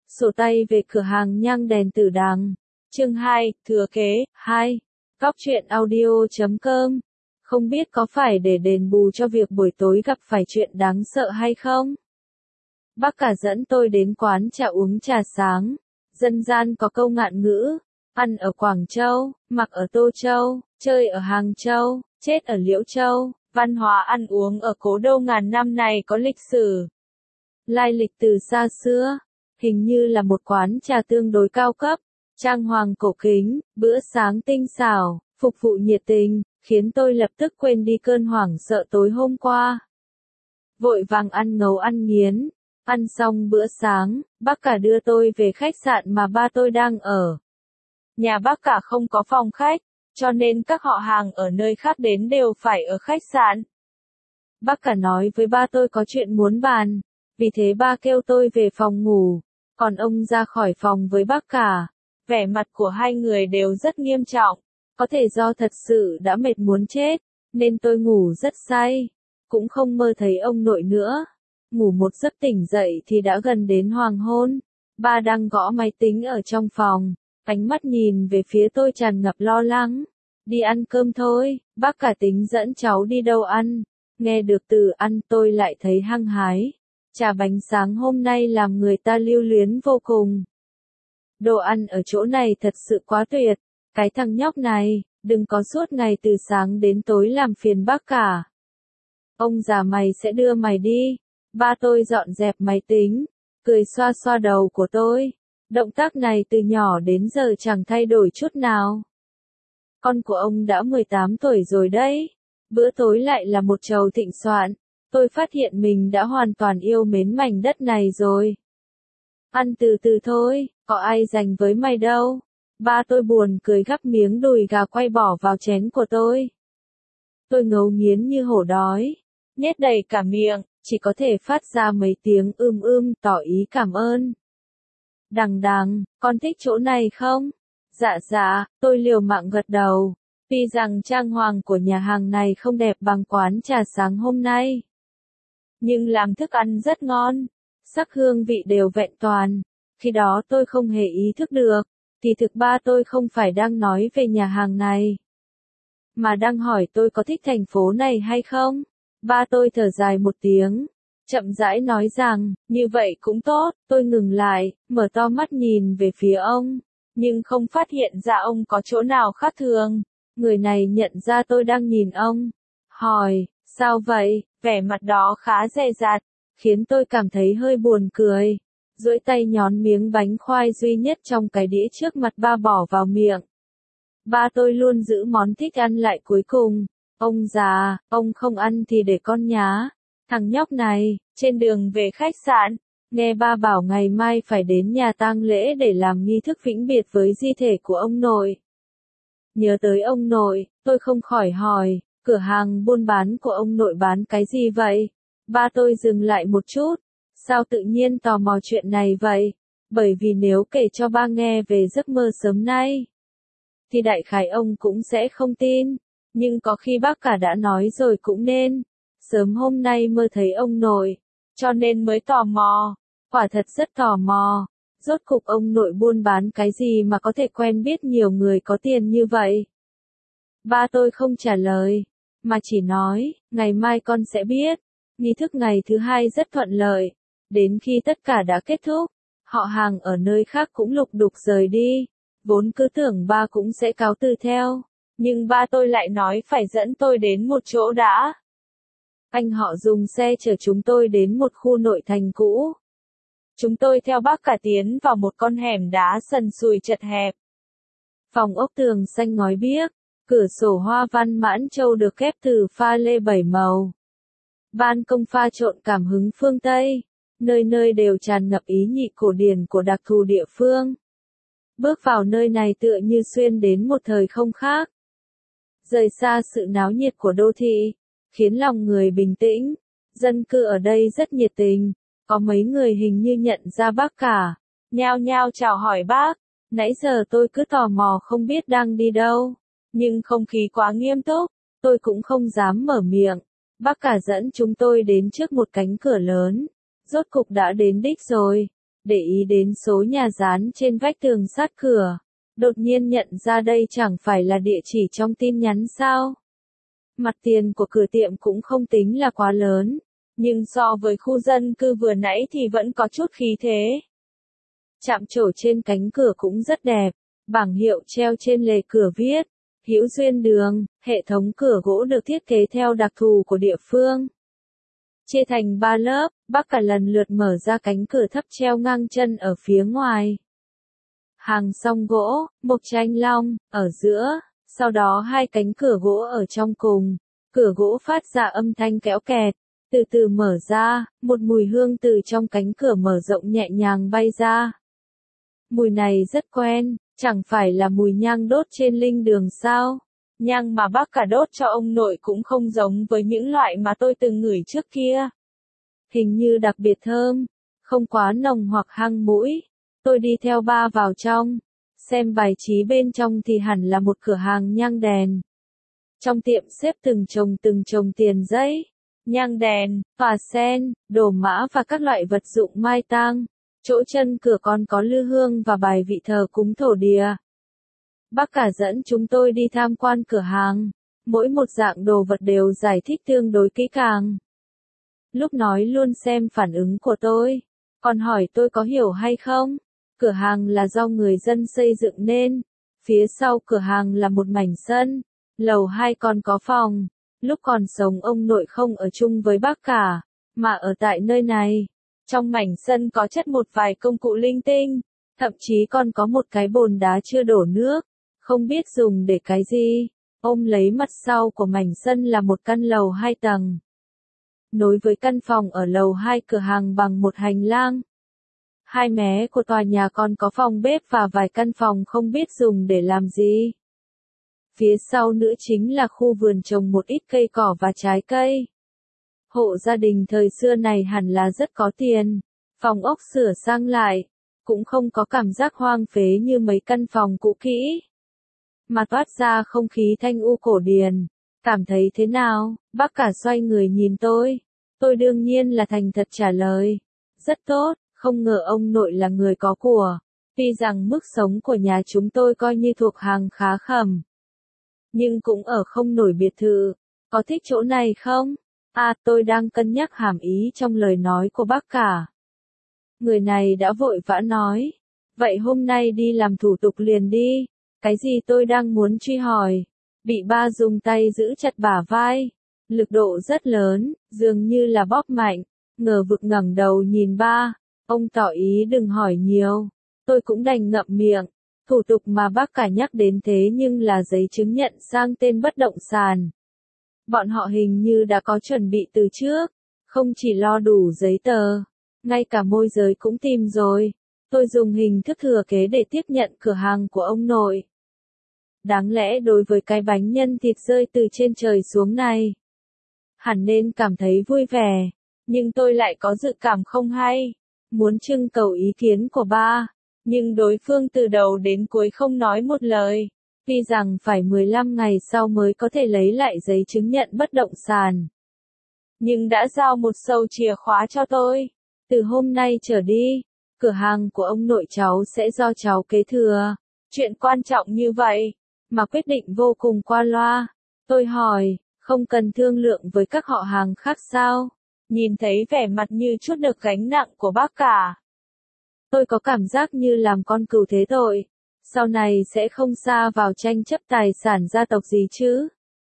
Sổ tay về cửa hàng nhang đèn Tử Đằng. Chương 2, thừa kế. 2. Góc truyện audio.com. Không biết có phải để đền bù cho việc buổi tối gặp phải chuyện đáng sợ hay không? Bác cả dẫn tôi đến quán trà uống trà sáng. Dân gian có câu ngạn ngữ, ăn ở Quảng Châu, mặc ở Tô Châu, chơi ở Hàng Châu, chết ở Liễu Châu. Văn hóa ăn uống ở cố đô ngàn năm này có lịch sử lai lịch từ xa xưa, hình như là một quán trà tương đối cao cấp, trang hoàng cổ kính, bữa sáng tinh xảo, phục vụ nhiệt tình, khiến tôi lập tức quên đi cơn hoảng sợ tối hôm qua. Vội vàng ăn ngấu ăn nghiến, ăn xong bữa sáng, bác cả đưa tôi về khách sạn mà ba tôi đang ở. Nhà bác cả không có phòng khách, cho nên các họ hàng ở nơi khác đến đều phải ở khách sạn. Bác cả nói với ba tôi có chuyện muốn bàn, vì thế ba kêu tôi về phòng ngủ, còn ông ra khỏi phòng với bác cả. Vẻ mặt của hai người đều rất nghiêm trọng, có thể do thật sự đã mệt muốn chết, nên tôi ngủ rất say, cũng không mơ thấy ông nội nữa. Ngủ một giấc tỉnh dậy thì đã gần đến hoàng hôn, ba đang gõ máy tính ở trong phòng, ánh mắt nhìn về phía tôi tràn ngập lo lắng. Đi ăn cơm thôi, bác cả tính dẫn cháu đi đâu ăn. Nghe được từ ăn tôi lại thấy hăng hái. Trà bánh sáng hôm nay làm người ta lưu luyến vô cùng. Đồ ăn ở chỗ này thật sự quá tuyệt. Cái thằng nhóc này, đừng có suốt ngày từ sáng đến tối làm phiền bác cả. Ông già mày sẽ đưa mày đi. Ba tôi dọn dẹp máy tính, cười xoa xoa đầu của tôi. Động tác này từ nhỏ đến giờ chẳng thay đổi chút nào. Con của ông đã 18 tuổi rồi đấy. Bữa tối lại là một chầu thịnh soạn. Tôi phát hiện mình đã hoàn toàn yêu mến mảnh đất này rồi. Ăn từ từ thôi, có ai dành với mày đâu. Ba tôi buồn cười gắp miếng đùi gà quay bỏ vào chén của tôi. Tôi ngấu nghiến như hổ đói, nhét đầy cả miệng, chỉ có thể phát ra mấy tiếng tỏ ý cảm ơn. Đằng đằng, con thích chỗ này không? Dạ, tôi liều mạng gật đầu. Tuy rằng trang hoàng của nhà hàng này không đẹp bằng quán trà sáng hôm nay, nhưng làm thức ăn rất ngon, sắc hương vị đều vẹn toàn. Khi đó tôi không hề ý thức được, thì thực ba tôi không phải đang nói về nhà hàng này, mà đang hỏi tôi có thích thành phố này hay không. Ba tôi thở dài một tiếng, chậm rãi nói rằng, như vậy cũng tốt. Tôi ngừng lại, mở to mắt nhìn về phía ông, nhưng không phát hiện ra ông có chỗ nào khác thường. Người này nhận ra tôi đang nhìn ông, hỏi, sao vậy? Vẻ mặt đó khá dè dặt, khiến tôi cảm thấy hơi buồn cười. Duỗi tay nhón miếng bánh khoai duy nhất trong cái đĩa trước mặt ba bỏ vào miệng. Ba tôi luôn giữ món thích ăn lại cuối cùng. Ông già, ông không ăn thì để con nhá. Thằng nhóc này, trên đường về khách sạn, nghe ba bảo ngày mai phải đến nhà tang lễ để làm nghi thức vĩnh biệt với di thể của ông nội. Nhớ tới ông nội, tôi không khỏi hỏi, cửa hàng buôn bán của ông nội bán cái gì vậy? Ba tôi dừng lại một chút, sao tự nhiên tò mò chuyện này vậy? Bởi vì nếu kể cho ba nghe về giấc mơ sớm nay, thì đại khái ông cũng sẽ không tin, nhưng có khi bác cả đã nói rồi cũng nên. Sớm hôm nay mơ thấy ông nội, cho nên mới tò mò, quả thật rất tò mò. Rốt cục ông nội buôn bán cái gì mà có thể quen biết nhiều người có tiền như vậy? Ba tôi không trả lời, mà chỉ nói, ngày mai con sẽ biết. Nghi thức ngày thứ hai rất thuận lợi. Đến khi tất cả đã kết thúc, họ hàng ở nơi khác cũng lục đục rời đi. Vốn cứ tưởng ba cũng sẽ cáo từ theo, nhưng ba tôi lại nói phải dẫn tôi đến một chỗ đã. Anh họ dùng xe chở chúng tôi đến một khu nội thành cũ. Chúng tôi theo bác cả tiến vào một con hẻm đá sần sùi chật hẹp. Phòng ốc tường xanh ngói biếc, cửa sổ hoa văn mãn châu được ghép từ pha lê 7 màu. Ban công pha trộn cảm hứng phương Tây, nơi nơi đều tràn ngập ý nhị cổ điển của đặc thù địa phương. Bước vào nơi này tựa như xuyên đến một thời không khác. Rời xa sự náo nhiệt của đô thị, khiến lòng người bình tĩnh. Dân cư ở đây rất nhiệt tình. Có mấy người hình như nhận ra bác cả, nhao nhao chào hỏi bác. Nãy giờ tôi cứ tò mò không biết đang đi đâu, nhưng không khí quá nghiêm túc, tôi cũng không dám mở miệng. Bác cả dẫn chúng tôi đến trước một cánh cửa lớn. Rốt cục đã đến đích rồi. để ý đến số nhà dán trên vách tường sát cửa. Đột nhiên nhận ra đây chẳng phải là địa chỉ trong tin nhắn sao. Mặt tiền của cửa tiệm cũng không tính là quá lớn, nhưng so với khu dân cư vừa nãy thì vẫn có chút khí thế. Chạm trổ trên cánh cửa cũng rất đẹp, bảng hiệu treo trên lề cửa viết, Hữu Duyên Đường, hệ thống cửa gỗ được thiết kế theo đặc thù của địa phương. Chia thành 3 lớp, bác cả lần lượt mở ra cánh cửa thấp treo ngang chân ở phía ngoài. Hàng song gỗ, mộc tranh long, ở giữa, sau đó 2 cánh cửa gỗ ở trong cùng. Cửa gỗ phát ra âm thanh kéo kẹt, từ từ mở ra, một mùi hương từ trong cánh cửa mở rộng nhẹ nhàng bay ra. Mùi này rất quen, chẳng phải là mùi nhang đốt trên linh đường sao? Nhang mà bác cả đốt cho ông nội cũng không giống với những loại mà tôi từng ngửi trước kia. Hình như đặc biệt thơm, không quá nồng hoặc hăng mũi. Tôi đi theo ba vào trong, xem bài trí bên trong thì hẳn là một cửa hàng nhang đèn. Trong tiệm xếp từng chồng tiền giấy, nhang đèn, hỏa sen, đồ mã và các loại vật dụng mai tang. Chỗ chân cửa còn có lư hương và bài vị thờ cúng thổ địa. Bác cả dẫn chúng tôi đi tham quan cửa hàng, mỗi một dạng đồ vật đều giải thích tương đối kỹ càng. Lúc nói luôn xem phản ứng của tôi, còn hỏi tôi có hiểu hay không. Cửa hàng là do người dân xây dựng nên, phía sau cửa hàng là một mảnh sân, lầu 2 còn có phòng. Lúc còn sống ông nội không ở chung với bác cả, mà ở tại nơi này. Trong mảnh sân có chất một vài công cụ linh tinh, thậm chí còn có một cái bồn đá chưa đổ nước, không biết dùng để cái gì. Ôm lấy mặt sau của mảnh sân là một căn lầu 2 tầng. Nối với căn phòng ở lầu 2 cửa hàng bằng một hành lang. Hai mé của tòa nhà còn có phòng bếp và vài căn phòng không biết dùng để làm gì. Phía sau nữa chính là khu vườn trồng một ít cây cỏ và trái cây. Hộ gia đình thời xưa này hẳn là rất có tiền, phòng ốc sửa sang lại, cũng không có cảm giác hoang phế như mấy căn phòng cũ kỹ. Mà toát ra không khí thanh u cổ điển, cảm thấy thế nào? Bác cả xoay người nhìn tôi đương nhiên là thành thật trả lời, rất tốt, không ngờ ông nội là người có của, tuy rằng mức sống của nhà chúng tôi coi như thuộc hàng khá khẩm. Nhưng cũng ở không nổi biệt thự, có thích chỗ này không? À, tôi đang cân nhắc hàm ý trong lời nói của bác cả. Người này đã vội vã nói, vậy hôm nay đi làm thủ tục liền đi. Cái gì tôi đang muốn truy hỏi, bị ba dùng tay giữ chặt bả vai, lực độ rất lớn, dường như là bóp mạnh, ngờ vực ngẩng đầu nhìn ba, ông tỏ ý đừng hỏi nhiều, tôi cũng đành ngậm miệng. Thủ tục mà bác cả nhắc đến thế nhưng là giấy chứng nhận sang tên bất động sản. Bọn họ hình như đã có chuẩn bị từ trước, không chỉ lo đủ giấy tờ, ngay cả môi giới cũng tìm rồi. Tôi dùng hình thức thừa kế để tiếp nhận cửa hàng của ông nội. Đáng lẽ đối với cái bánh nhân thịt rơi từ trên trời xuống này, hẳn nên cảm thấy vui vẻ, nhưng tôi lại có dự cảm không hay, muốn trưng cầu ý kiến của ba, nhưng đối phương từ đầu đến cuối không nói một lời, tuy rằng phải 15 ngày sau mới có thể lấy lại giấy chứng nhận bất động sản. Nhưng đã giao một sâu chìa khóa cho tôi, từ hôm nay trở đi, cửa hàng của ông nội cháu sẽ do cháu kế thừa. Chuyện quan trọng như vậy, mà quyết định vô cùng qua loa. Tôi hỏi, không cần thương lượng với các họ hàng khác sao? Nhìn thấy vẻ mặt như chút được gánh nặng của bác cả. Tôi có cảm giác như làm con cừu thế tội. Sau này sẽ không sa vào tranh chấp tài sản gia tộc gì chứ?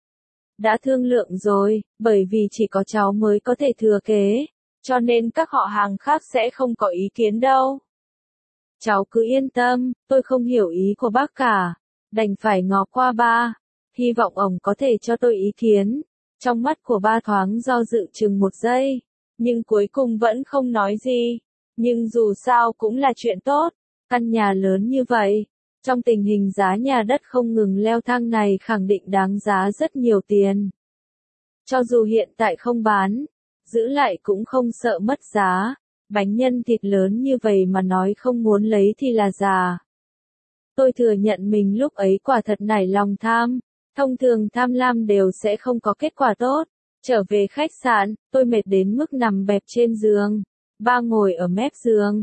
Đã thương lượng rồi, bởi vì chỉ có cháu mới có thể thừa kế, cho nên các họ hàng khác sẽ không có ý kiến đâu. Cháu cứ yên tâm, tôi không hiểu ý của bác cả, đành phải ngó qua ba, hy vọng ông có thể cho tôi ý kiến. Trong mắt của ba thoáng do dự chừng một giây, nhưng cuối cùng vẫn không nói gì. Nhưng dù sao cũng là chuyện tốt, căn nhà lớn như vậy, trong tình hình giá nhà đất không ngừng leo thang này khẳng định đáng giá rất nhiều tiền. Cho dù hiện tại không bán, giữ lại cũng không sợ mất giá, bánh nhân thịt lớn như vậy mà nói không muốn lấy thì là già. Tôi thừa nhận mình lúc ấy quả thật nảy lòng tham, thông thường tham lam đều sẽ không có kết quả tốt. Trở về khách sạn, tôi mệt đến mức nằm bẹp trên giường, ba ngồi ở mép giường,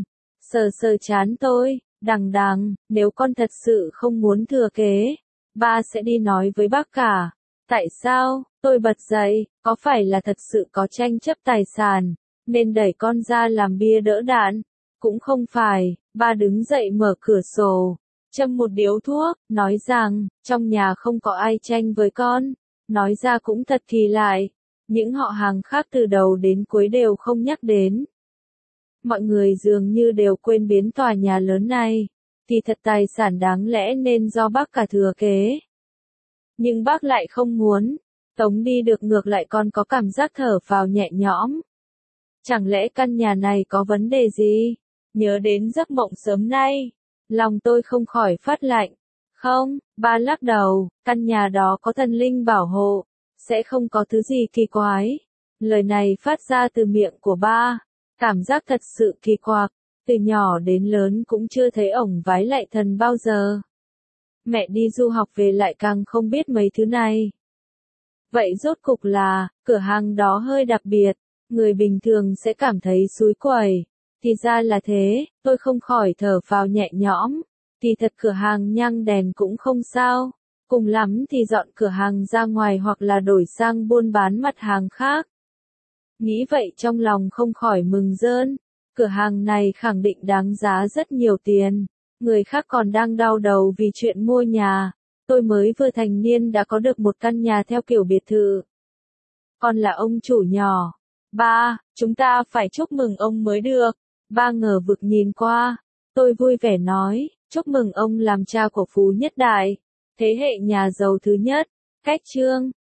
Sờ sờ trán tôi, đằng, nếu con thật sự không muốn thừa kế, ba sẽ đi nói với bác cả. Tại sao? Tôi bật dậy, có phải là thật sự có tranh chấp tài sản, nên đẩy con ra làm bia đỡ đạn? Cũng không phải, ba đứng dậy mở cửa sổ, châm một điếu thuốc, nói rằng, trong nhà không có ai tranh với con. Nói ra cũng thật kỳ lại, những họ hàng khác từ đầu đến cuối đều không nhắc đến. Mọi người dường như đều quên biến tòa nhà lớn này, thì thật tài sản đáng lẽ nên do bác cả thừa kế. Nhưng bác lại không muốn, Tống đi được ngược lại còn có cảm giác thở phào nhẹ nhõm. Chẳng lẽ căn nhà này có vấn đề gì? Nhớ đến giấc mộng sớm nay, lòng tôi không khỏi phát lạnh. Không, ba lắc đầu, căn nhà đó có thần linh bảo hộ, sẽ không có thứ gì kỳ quái. Lời này phát ra từ miệng của ba, cảm giác thật sự kỳ quặc, từ nhỏ đến lớn cũng chưa thấy ổng vái lạy thần bao giờ. Mẹ đi du học về lại càng không biết mấy thứ này. Vậy rốt cục là, cửa hàng đó hơi đặc biệt, người bình thường sẽ cảm thấy xúi quẩy. Thì ra là thế, tôi không khỏi thở phào nhẹ nhõm. Thì thật cửa hàng nhang đèn cũng không sao. Cùng lắm thì dọn cửa hàng ra ngoài hoặc là đổi sang buôn bán mặt hàng khác. Nghĩ vậy trong lòng không khỏi mừng rơn. Cửa hàng này khẳng định đáng giá rất nhiều tiền. Người khác còn đang đau đầu vì chuyện mua nhà. Tôi mới vừa thành niên đã có được một căn nhà theo kiểu biệt thự. Còn là ông chủ nhỏ. Ba, chúng ta phải chúc mừng ông mới được. Ba ngờ vực nhìn qua. Tôi vui vẻ nói, chúc mừng ông làm cha của Phú Nhất Đại. Thế hệ nhà giàu thứ nhất. Cách chương.